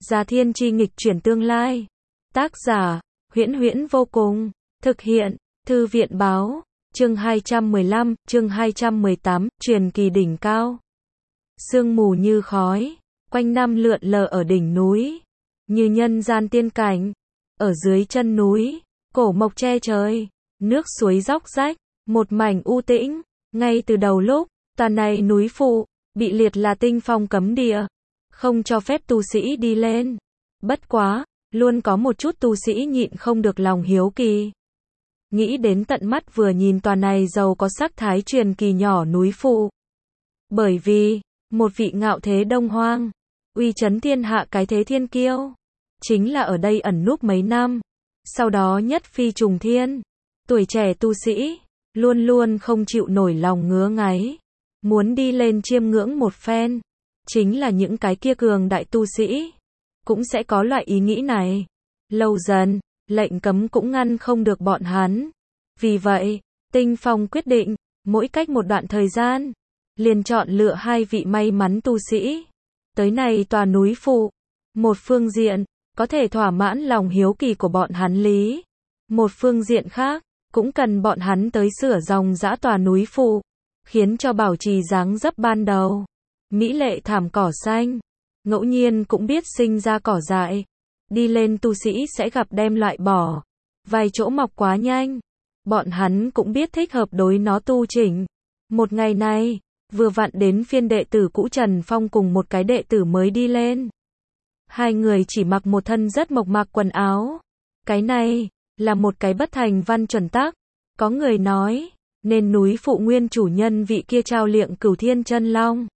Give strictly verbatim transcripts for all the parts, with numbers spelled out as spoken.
Gia Thiên Chi nghịch chuyển tương lai. Tác giả, Huyễn Huyễn vô cùng. Thực hiện, Thư viện báo. Chương hai trăm mười lăm, chương hai trăm mười tám, truyền kỳ đỉnh cao. Sương mù như khói, quanh năm lượn lờ ở đỉnh núi, như nhân gian tiên cảnh. Ở dưới chân núi, cổ mộc che trời, nước suối róc rách, một mảnh u tĩnh. Ngay từ đầu lúc, tòa này núi phụ, bị liệt là tinh phong cấm địa, không cho phép tu sĩ đi lên. Bất quá, luôn có một chút tu sĩ nhịn không được lòng hiếu kỳ. Nghĩ đến tận mắt vừa nhìn tòa này giàu có sắc thái truyền kỳ nhỏ núi phụ. Bởi vì, một vị ngạo thế đông hoang, uy chấn thiên hạ cái thế thiên kiêu, chính là ở đây ẩn núp mấy năm, sau đó nhất phi trùng thiên. Tuổi trẻ tu sĩ, luôn luôn không chịu nổi lòng ngứa ngáy, muốn đi lên chiêm ngưỡng một phen. Chính là những cái kia cường đại tu sĩ, cũng sẽ có loại ý nghĩ này. Lâu dần, lệnh cấm cũng ngăn không được bọn hắn. Vì vậy, Tinh Phong quyết định, mỗi cách một đoạn thời gian, liền chọn lựa hai vị may mắn tu sĩ, tới này tòa núi phụ. Một phương diện, có thể thỏa mãn lòng hiếu kỳ của bọn hắn lý. Một phương diện khác, cũng cần bọn hắn tới sửa dòng dã tòa núi phụ, khiến cho bảo trì dáng dấp ban đầu. Mỹ lệ thảm cỏ xanh, ngẫu nhiên cũng biết sinh ra cỏ dại. Đi lên tu sĩ sẽ gặp đem loại bỏ. Vài chỗ mọc quá nhanh, bọn hắn cũng biết thích hợp đối nó tu chỉnh. Một ngày này, vừa vặn đến phiên đệ tử cũ Trần Phong cùng một cái đệ tử mới đi lên. Hai người chỉ mặc một thân rất mộc mạc quần áo. Cái này, là một cái bất thành văn chuẩn tắc. Có người nói, nên núi phụ nguyên chủ nhân vị kia trao liệng Cửu Thiên Chân Long.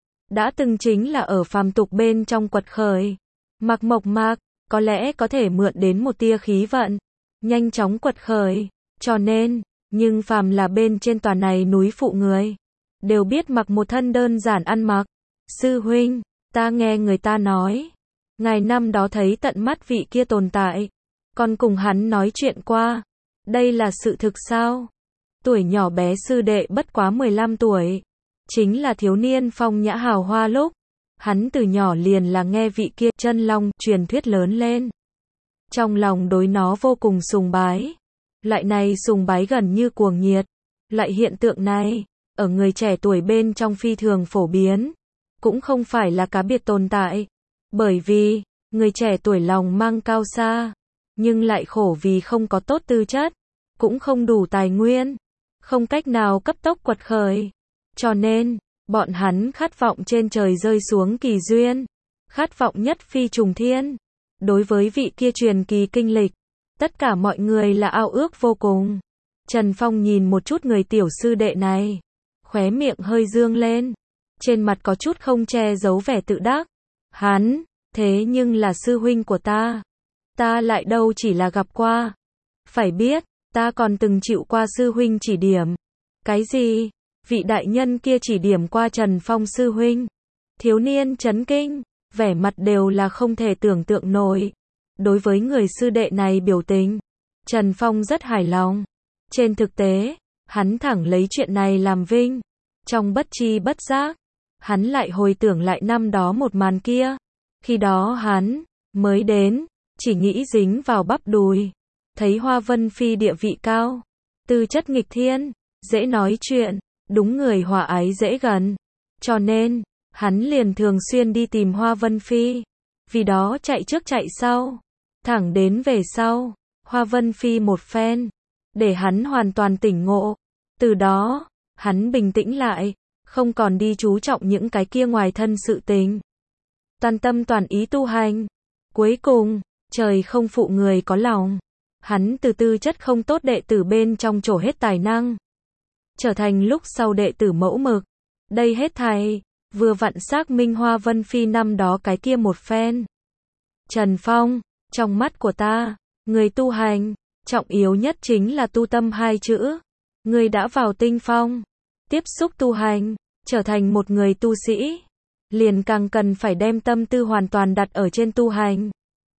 Đã từng chính là ở phàm tục bên trong quật khởi. Mặc mộc mạc, có lẽ có thể mượn đến một tia khí vận, nhanh chóng quật khởi. Cho nên, nhưng phàm là bên trên tòa này núi phụ người, đều biết mặc một thân đơn giản ăn mặc. Sư huynh, ta nghe người ta nói, ngài năm đó thấy tận mắt vị kia tồn tại, còn cùng hắn nói chuyện qua. Đây là sự thực sao? Tuổi nhỏ bé sư đệ bất quá mười lăm tuổi, chính là thiếu niên phong nhã hào hoa lúc. Hắn từ nhỏ liền là nghe vị kia chân long truyền thuyết lớn lên. Trong lòng đối nó vô cùng sùng bái. Loại này sùng bái gần như cuồng nhiệt. Loại hiện tượng này, ở người trẻ tuổi bên trong phi thường phổ biến. Cũng không phải là cá biệt tồn tại. Bởi vì, người trẻ tuổi lòng mang cao xa, nhưng lại khổ vì không có tốt tư chất, cũng không đủ tài nguyên, không cách nào cấp tốc quật khởi. Cho nên, bọn hắn khát vọng trên trời rơi xuống kỳ duyên, khát vọng nhất phi trùng thiên. Đối với vị kia truyền kỳ kinh lịch, tất cả mọi người là ao ước vô cùng. Trần Phong nhìn một chút người tiểu sư đệ này, khóe miệng hơi dương lên, trên mặt có chút không che giấu vẻ tự đắc. Hắn, thế nhưng là sư huynh của ta, ta lại đâu chỉ là gặp qua. Phải biết, ta còn từng chịu qua sư huynh chỉ điểm. Cái gì? Vị đại nhân kia chỉ điểm qua Trần Phong sư huynh. Thiếu niên chấn kinh, vẻ mặt đều là không thể tưởng tượng nổi. Đối với người sư đệ này biểu tình, Trần Phong rất hài lòng. Trên thực tế, hắn thẳng lấy chuyện này làm vinh. Trong bất chi bất giác, hắn lại hồi tưởng lại năm đó một màn kia. Khi đó hắn mới đến, chỉ nghĩ dính vào bắp đùi. Thấy Hoa Vân Phi địa vị cao, tư chất nghịch thiên, dễ nói chuyện, đúng người hòa ái dễ gần. Cho nên, hắn liền thường xuyên đi tìm Hoa Vân Phi. Vì đó chạy trước chạy sau. Thẳng đến về sau, Hoa Vân Phi một phen, để hắn hoàn toàn tỉnh ngộ. Từ đó, hắn bình tĩnh lại, không còn đi chú trọng những cái kia ngoài thân sự tình. Toàn tâm toàn ý tu hành. Cuối cùng, trời không phụ người có lòng. Hắn từ tư chất không tốt đệ tử bên trong trổ hết tài năng, trở thành lúc sau đệ tử mẫu mực. Đây hết thảy, vừa vặn xác minh Hoa Vân Phi năm đó cái kia một phen. Trần Phong, trong mắt của ta, người tu hành, trọng yếu nhất chính là tu tâm hai chữ. Người đã vào tinh phong, tiếp xúc tu hành, trở thành một người tu sĩ, liền càng cần phải đem tâm tư hoàn toàn đặt ở trên tu hành.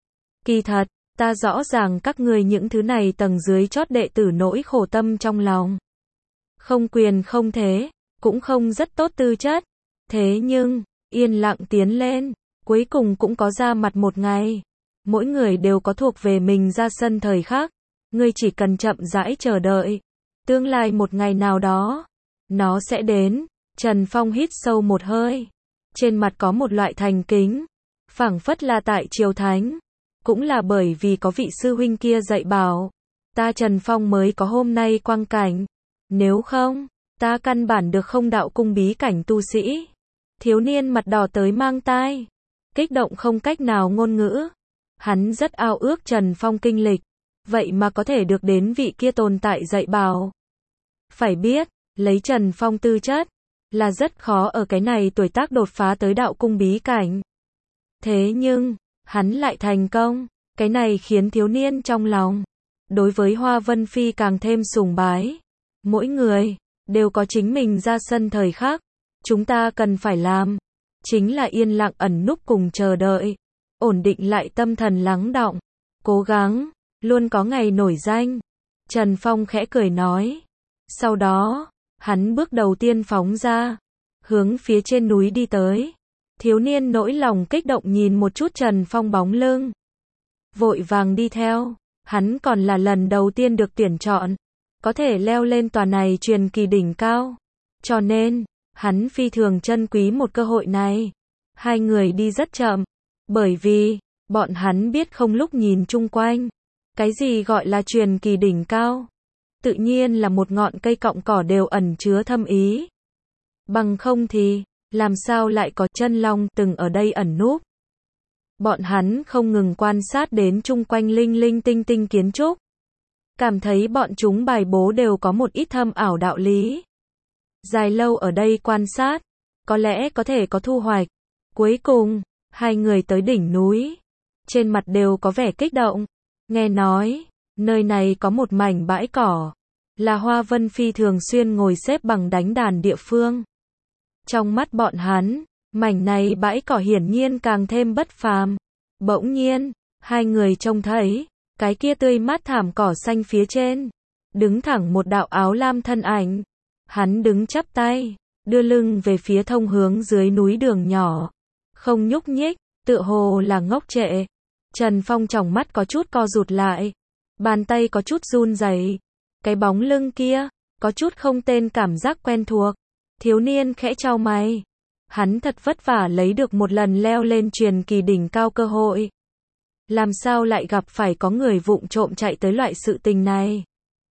Kỳ thật, ta rõ ràng các người những thứ này tầng dưới chót đệ tử nỗi khổ tâm trong lòng. Không quyền không thế, cũng không rất tốt tư chất. Thế nhưng, yên lặng tiến lên, cuối cùng cũng có ra mặt một ngày. Mỗi người đều có thuộc về mình ra sân thời khắc. Ngươi chỉ cần chậm rãi chờ đợi. Tương lai một ngày nào đó, nó sẽ đến. Trần Phong hít sâu một hơi. Trên mặt có một loại thành kính. Phảng phất là tại triều thánh. Cũng là bởi vì có vị sư huynh kia dạy bảo. Ta Trần Phong mới có hôm nay quang cảnh. Nếu không, ta căn bản được không đạo cung bí cảnh tu sĩ. Thiếu niên mặt đỏ tới mang tai. Kích động không cách nào ngôn ngữ. Hắn rất ao ước Trần Phong kinh lịch. Vậy mà có thể được đến vị kia tồn tại dạy bảo. Phải biết, lấy Trần Phong tư chất, là rất khó ở cái này tuổi tác đột phá tới đạo cung bí cảnh. Thế nhưng, hắn lại thành công. Cái này khiến thiếu niên trong lòng, đối với Hoa Vân Phi càng thêm sùng bái. Mỗi người, đều có chính mình ra sân thời khắc. Chúng ta cần phải làm, chính là yên lặng ẩn núp cùng chờ đợi. Ổn định lại tâm thần lắng đọng. Cố gắng, luôn có ngày nổi danh. Trần Phong khẽ cười nói. Sau đó, hắn bước đầu tiên phóng ra, hướng phía trên núi đi tới. Thiếu niên nỗi lòng kích động nhìn một chút Trần Phong bóng lưng. Vội vàng đi theo. Hắn còn là lần đầu tiên được tuyển chọn. Có thể leo lên tòa này truyền kỳ đỉnh cao. Cho nên, hắn phi thường trân quý một cơ hội này. Hai người đi rất chậm. Bởi vì, bọn hắn biết không lúc nhìn chung quanh. Cái gì gọi là truyền kỳ đỉnh cao? Tự nhiên là một ngọn cây cọng cỏ đều ẩn chứa thâm ý. Bằng không thì, làm sao lại có chân long từng ở đây ẩn núp? Bọn hắn không ngừng quan sát đến chung quanh linh linh tinh tinh kiến trúc. Cảm thấy bọn chúng bài bố đều có một ít thâm ảo đạo lý. Dài lâu ở đây quan sát, có lẽ có thể có thu hoạch. Cuối cùng, hai người tới đỉnh núi. Trên mặt đều có vẻ kích động. Nghe nói, nơi này có một mảnh bãi cỏ. Là Hoa Vân Phi thường xuyên ngồi xếp bằng đánh đàn địa phương. Trong mắt bọn hắn, mảnh này bãi cỏ hiển nhiên càng thêm bất phàm. Bỗng nhiên, hai người trông thấy, cái kia tươi mát thảm cỏ xanh phía trên. Đứng thẳng một đạo áo lam thân ảnh. Hắn đứng chắp tay, đưa lưng về phía thông hướng dưới núi đường nhỏ. Không nhúc nhích, tựa hồ là ngốc trệ. Trần Phong tròng mắt có chút co rụt lại. Bàn tay có chút run rẩy. Cái bóng lưng kia, có chút không tên cảm giác quen thuộc. Thiếu niên khẽ chau mày. Hắn thật vất vả lấy được một lần leo lên truyền kỳ đỉnh cao cơ hội. Làm sao lại gặp phải có người vụng trộm chạy tới loại sự tình này?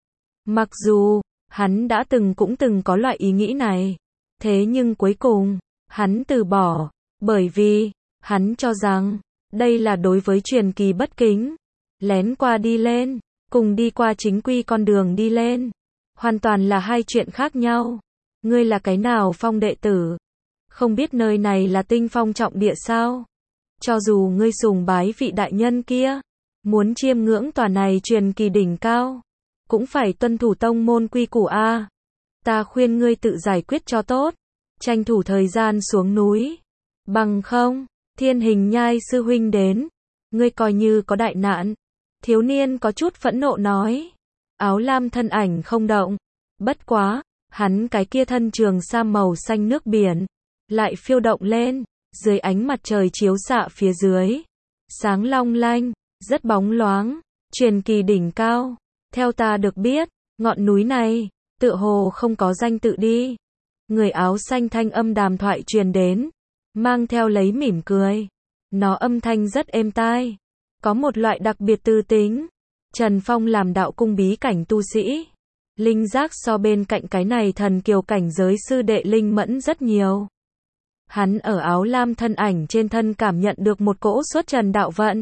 Mặc dù, hắn đã từng cũng từng có loại ý nghĩ này. Thế nhưng cuối cùng, hắn từ bỏ. Bởi vì, hắn cho rằng, đây là đối với truyền kỳ bất kính. Lén qua đi lên, cùng đi qua chính quy con đường đi lên. Hoàn toàn là hai chuyện khác nhau. Ngươi là cái nào Phong đệ tử? Không biết nơi này là Tinh Phong trọng địa sao? Cho dù ngươi sùng bái vị đại nhân kia, muốn chiêm ngưỡng tòa này truyền kỳ đỉnh cao, cũng phải tuân thủ tông môn quy củ a. Ta khuyên ngươi tự giải quyết cho tốt, tranh thủ thời gian xuống núi. Bằng không, Thiên Hình Nhai sư huynh đến, ngươi coi như có đại nạn. Thiếu niên có chút phẫn nộ nói. Áo lam thân ảnh không động. Bất quá, hắn cái kia thân trường sam màu xanh nước biển, lại phiêu động lên, dưới ánh mặt trời chiếu xạ phía dưới. Sáng long lanh, rất bóng loáng, truyền kỳ đỉnh cao. Theo ta được biết, ngọn núi này, tựa hồ không có danh tự đi. Người áo xanh thanh âm đàm thoại truyền đến, mang theo lấy mỉm cười. Nó âm thanh rất êm tai, có một loại đặc biệt tư tính. Trần Phong làm đạo cung bí cảnh tu sĩ, linh giác so bên cạnh cái này thần kiều cảnh giới sư đệ linh mẫn rất nhiều. Hắn ở áo lam thân ảnh trên thân cảm nhận được một cỗ xuất trần đạo vận.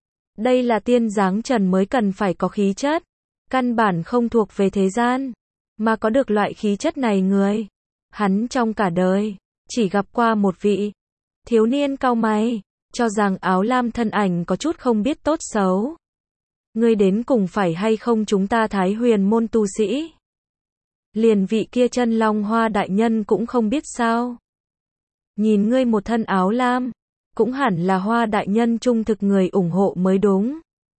Đây là tiên dáng trần mới cần phải có khí chất, căn bản không thuộc về thế gian, mà có được loại khí chất này người. Hắn trong cả đời, chỉ gặp qua một vị. Thiếu niên cau mày, cho rằng áo lam thân ảnh có chút không biết tốt xấu. Ngươi đến cùng phải hay không chúng ta Thái Huyền môn tu sĩ? Liền vị kia chân long hoa đại nhân cũng không biết sao? Nhìn ngươi một thân áo lam, cũng hẳn là hoa đại nhân trung thực người ủng hộ mới đúng.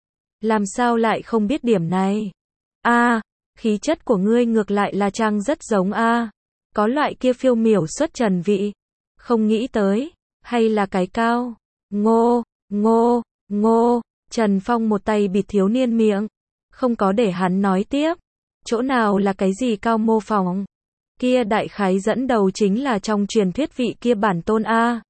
Làm sao lại không biết điểm này? A, à, khí chất của ngươi ngược lại là trang rất giống a, à, có loại kia phiêu miểu xuất trần vị. Không nghĩ tới, hay là cái cao. Ngô, ngô, ngô, Trần Phong một tay bịt thiếu niên miệng, không có để hắn nói tiếp. Chỗ nào là cái gì cao mô phỏng? Kia đại khái dẫn đầu chính là trong truyền thuyết vị kia bản tôn A.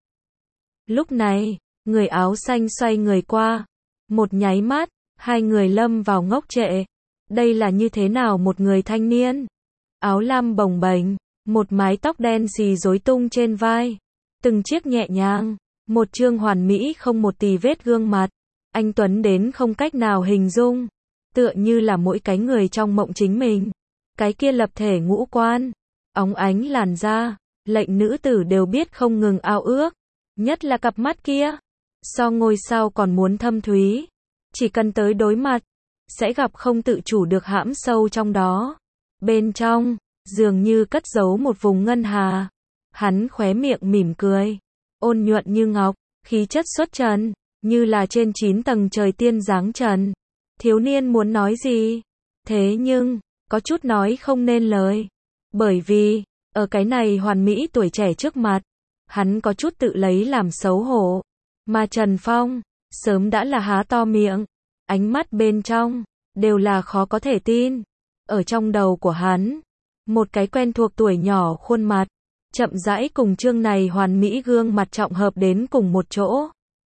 Lúc này, người áo xanh xoay người qua. Một nháy mắt, hai người lâm vào ngốc trệ. Đây là như thế nào một người thanh niên? Áo lam bồng bềnh, một mái tóc đen xì rối tung trên vai. Từng chiếc nhẹ nhàng, một trương hoàn mỹ không một tì vết gương mặt. Anh tuấn đến không cách nào hình dung. Tựa như là mỗi cái người trong mộng chính mình. Cái kia lập thể ngũ quan, óng ánh làn da, lệnh nữ tử đều biết không ngừng ao ước. Nhất là cặp mắt kia, so ngôi sao còn muốn thâm thúy. Chỉ cần tới đối mặt, sẽ gặp không tự chủ được hãm sâu trong đó. Bên trong, dường như cất giấu một vùng ngân hà. Hắn khóe miệng mỉm cười, ôn nhuận như ngọc, khí chất xuất trần, như là trên chín tầng trời tiên giáng trần. Thiếu niên muốn nói gì? Thế nhưng, có chút nói không nên lời. Bởi vì, ở cái này hoàn mỹ tuổi trẻ trước mặt, hắn có chút tự lấy làm xấu hổ. Mà Trần Phong, sớm đã là há to miệng, ánh mắt bên trong, đều là khó có thể tin. Ở trong đầu của hắn, một cái quen thuộc tuổi nhỏ khuôn mặt, chậm rãi cùng chương này hoàn mỹ gương mặt trọng hợp đến cùng một chỗ.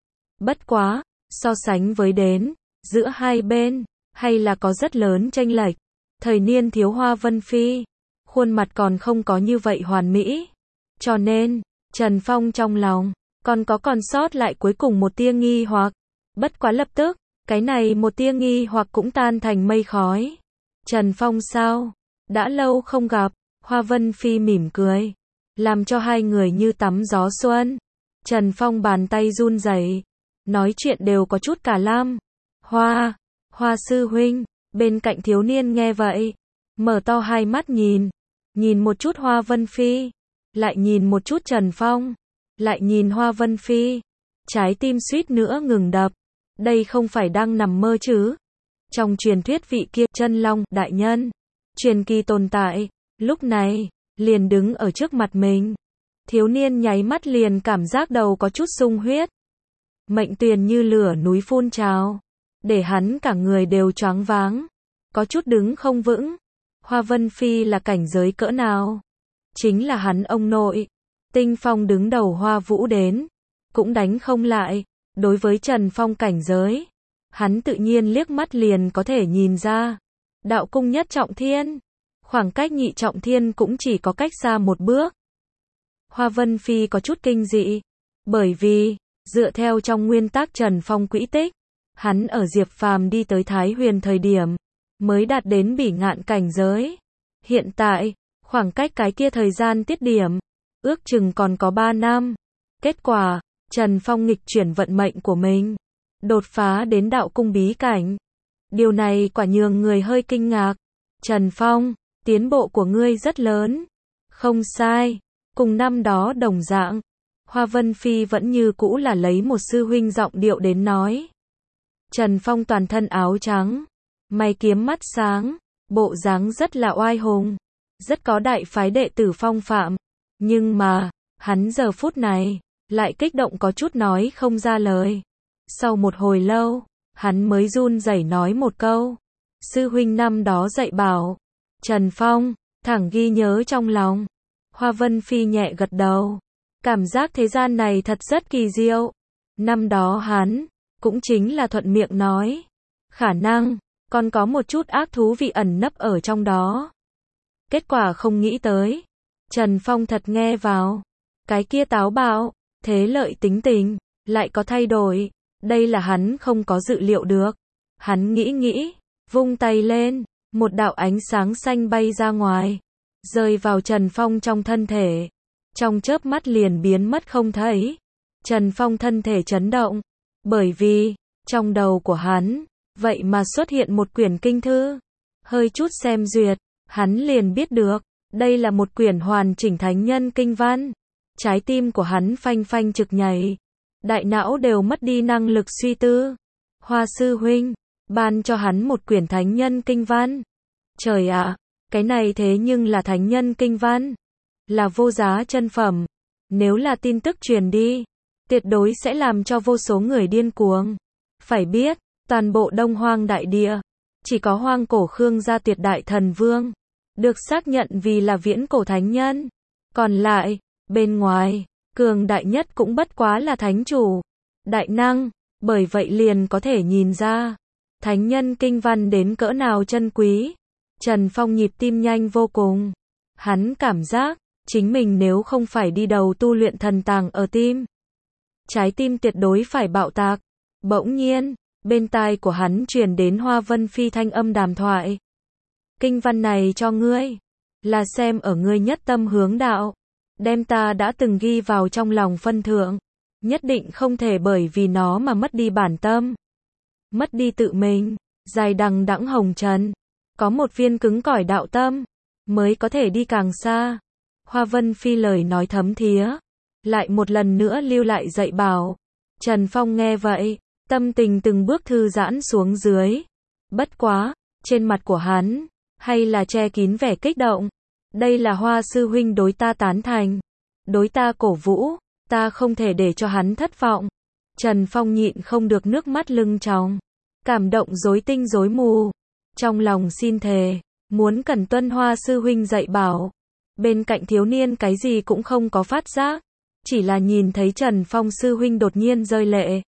Bất quá, so sánh với đến, giữa hai bên, hay là có rất lớn chênh lệch. Thời niên thiếu Hoa Vân Phi, khuôn mặt còn không có như vậy hoàn mỹ. Cho nên, Trần Phong trong lòng, còn có còn sót lại cuối cùng một tia nghi hoặc. Bất quá lập tức, cái này một tia nghi hoặc cũng tan thành mây khói. Trần Phong sao? Đã lâu không gặp, Hoa Vân Phi mỉm cười, làm cho hai người như tắm gió xuân. Trần Phong bàn tay run rẩy, nói chuyện đều có chút cả lam. Hoa, Hoa sư huynh, bên cạnh thiếu niên nghe vậy, mở to hai mắt nhìn, nhìn một chút Hoa Vân Phi, lại nhìn một chút Trần Phong, lại nhìn Hoa Vân Phi, trái tim suýt nữa ngừng đập. Đây không phải đang nằm mơ chứ? Trong truyền thuyết vị kia Chân Long đại nhân, truyền kỳ tồn tại, lúc này liền đứng ở trước mặt mình. Thiếu niên nháy mắt liền cảm giác đầu có chút sung huyết. Mệnh tuyền như lửa núi phun trào, để hắn cả người đều choáng váng, có chút đứng không vững. Hoa Vân Phi là cảnh giới cỡ nào? Chính là hắn ông nội, Tinh Phong đứng đầu Hoa Vũ đến, cũng đánh không lại. Đối với Trần Phong cảnh giới, hắn tự nhiên liếc mắt liền có thể nhìn ra. Đạo cung nhất trọng thiên, khoảng cách nhị trọng thiên cũng chỉ có cách xa một bước. Hoa Vân Phi có chút kinh dị, bởi vì, dựa theo trong nguyên tắc Trần Phong quỹ tích, hắn ở Diệp Phàm đi tới Thái Huyền thời điểm, mới đạt đến bỉ ngạn cảnh giới. Hiện tại, khoảng cách cái kia thời gian tiết điểm, ước chừng còn có ba năm. Kết quả, Trần Phong nghịch chuyển vận mệnh của mình, đột phá đến đạo cung bí cảnh. Điều này quả nhường người hơi kinh ngạc. Trần Phong, tiến bộ của ngươi rất lớn. Không sai, cùng năm đó đồng dạng. Hoa Vân Phi vẫn như cũ là lấy một sư huynh giọng điệu đến nói. Trần Phong toàn thân áo trắng, mày kiếm mắt sáng, bộ dáng rất là oai hùng, rất có đại phái đệ tử phong phạm. Nhưng mà, hắn giờ phút này, lại kích động có chút nói không ra lời. Sau một hồi lâu, hắn mới run rẩy nói một câu. Sư huynh năm đó dạy bảo. Trần Phong, thẳng ghi nhớ trong lòng. Hoa Vân Phi nhẹ gật đầu. Cảm giác thế gian này thật rất kỳ diệu. Năm đó hắn, cũng chính là thuận miệng nói. Khả năng, còn có một chút ác thú vị ẩn nấp ở trong đó. Kết quả không nghĩ tới. Trần Phong thật nghe vào. Cái kia táo bạo, thế lợi tính tình, lại có thay đổi. Đây là hắn không có dự liệu được. Hắn nghĩ nghĩ, vung tay lên, một đạo ánh sáng xanh bay ra ngoài, rơi vào Trần Phong trong thân thể. Trong chớp mắt liền biến mất không thấy. Trần Phong thân thể chấn động, bởi vì, trong đầu của hắn, vậy mà xuất hiện một quyển kinh thư. Hơi chút xem duyệt, hắn liền biết được, đây là một quyển hoàn chỉnh thánh nhân kinh văn. Trái tim của hắn phanh phanh trực nhảy, đại não đều mất đi năng lực suy tư. Hoa sư huynh, ban cho hắn một quyển thánh nhân kinh văn. Trời ạ, cái này thế nhưng là thánh nhân kinh văn, là vô giá chân phẩm. Nếu là tin tức truyền đi, tuyệt đối sẽ làm cho vô số người điên cuồng. Phải biết, toàn bộ Đông Hoang đại địa, chỉ có Hoang Cổ Khương gia tuyệt đại thần vương, được xác nhận vì là viễn cổ thánh nhân. Còn lại, bên ngoài, cường đại nhất cũng bất quá là thánh chủ, đại năng, bởi vậy liền có thể nhìn ra, thánh nhân kinh văn đến cỡ nào chân quý. Trần Phong nhịp tim nhanh vô cùng. Hắn cảm giác, chính mình nếu không phải đi đầu tu luyện thần tàng ở tim, trái tim tuyệt đối phải bạo tạc. Bỗng nhiên, bên tai của hắn truyền đến Hoa Vân Phi thanh âm đàm thoại. Kinh văn này cho ngươi, là xem ở ngươi nhất tâm hướng đạo, đem ta đã từng ghi vào trong lòng phân thượng, nhất định không thể bởi vì nó mà mất đi bản tâm, mất đi tự mình. Dài đằng đẵng hồng trần, có một viên cứng cỏi đạo tâm, mới có thể đi càng xa. Hoa Vân Phi lời nói thấm thía, lại một lần nữa lưu lại dạy bảo. Trần Phong nghe vậy, tâm tình từng bước thư giãn xuống dưới. Bất quá, trên mặt của hắn, hay là che kín vẻ kích động. Đây là Hoa sư huynh đối ta tán thành, đối ta cổ vũ, ta không thể để cho hắn thất vọng. Trần Phong nhịn không được nước mắt lưng tròng, cảm động rối tinh rối mù. Trong lòng xin thề, muốn cần tuân Hoa sư huynh dạy bảo. Bên cạnh thiếu niên cái gì cũng không có phát giác, chỉ là nhìn thấy Trần Phong sư huynh đột nhiên rơi lệ,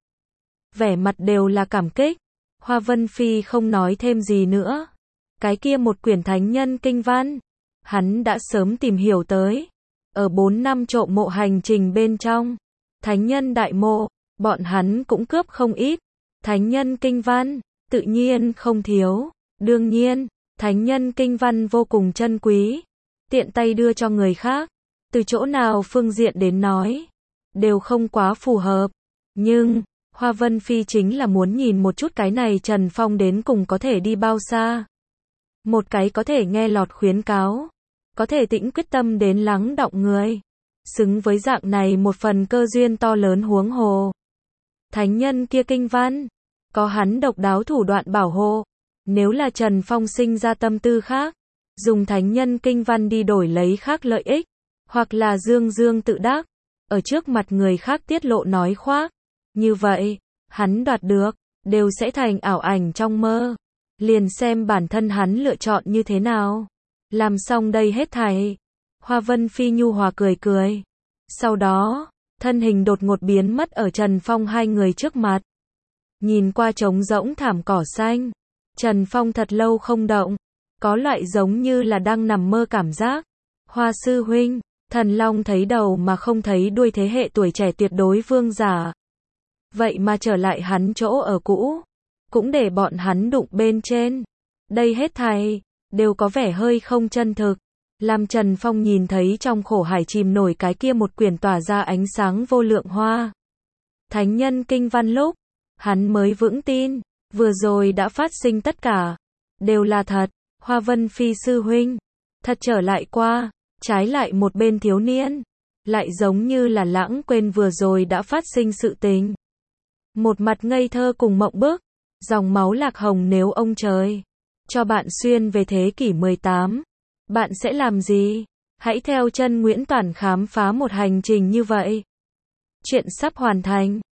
vẻ mặt đều là cảm kích. Hoa Vân Phi không nói thêm gì nữa. Cái kia một quyển thánh nhân kinh văn, hắn đã sớm tìm hiểu tới. Ở bốn năm trộm mộ hành trình bên trong, thánh nhân đại mộ, bọn hắn cũng cướp không ít. Thánh nhân kinh văn, tự nhiên không thiếu. Đương nhiên, thánh nhân kinh văn vô cùng chân quý, tiện tay đưa cho người khác, từ chỗ nào phương diện đến nói, đều không quá phù hợp. Nhưng, Hoa Vân Phi chính là muốn nhìn một chút cái này Trần Phong đến cùng có thể đi bao xa. Một cái có thể nghe lọt khuyến cáo, có thể tĩnh quyết tâm đến lắng đọng người, xứng với dạng này một phần cơ duyên to lớn huống hồ. Thánh nhân kia kinh văn, có hắn độc đáo thủ đoạn bảo hộ. Nếu là Trần Phong sinh ra tâm tư khác, dùng thánh nhân kinh văn đi đổi lấy khác lợi ích, hoặc là dương dương tự đắc, ở trước mặt người khác tiết lộ nói khoác, như vậy, hắn đoạt được, đều sẽ thành ảo ảnh trong mơ. Liền xem bản thân hắn lựa chọn như thế nào. Làm xong đây hết thảy, Hoa Vân Phi nhu hòa cười cười. Sau đó, thân hình đột ngột biến mất ở Trần Phong hai người trước mặt. Nhìn qua trống rỗng thảm cỏ xanh, Trần Phong thật lâu không động, có loại giống như là đang nằm mơ cảm giác. Hoa sư huynh, thần long thấy đầu mà không thấy đuôi thế hệ tuổi trẻ tuyệt đối vương giả. Vậy mà trở lại hắn chỗ ở cũ, cũng để bọn hắn đụng bên trên. Đây hết thảy, đều có vẻ hơi không chân thực. Làm Trần Phong nhìn thấy trong khổ hải chìm nổi cái kia một quyển tỏa ra ánh sáng vô lượng hoa thánh nhân kinh văn lúc, hắn mới vững tin, vừa rồi đã phát sinh tất cả, đều là thật. Hoa Vân Phi sư huynh, thật trở lại qua, trái lại một bên thiếu niên, lại giống như là lãng quên vừa rồi đã phát sinh sự tình. Một mặt ngây thơ cùng mộng bức, dòng máu lạc hồng nếu ông trời cho bạn xuyên về thế kỷ mười tám, bạn sẽ làm gì? Hãy theo chân Nguyễn Toản khám phá một hành trình như vậy. Chuyện sắp hoàn thành.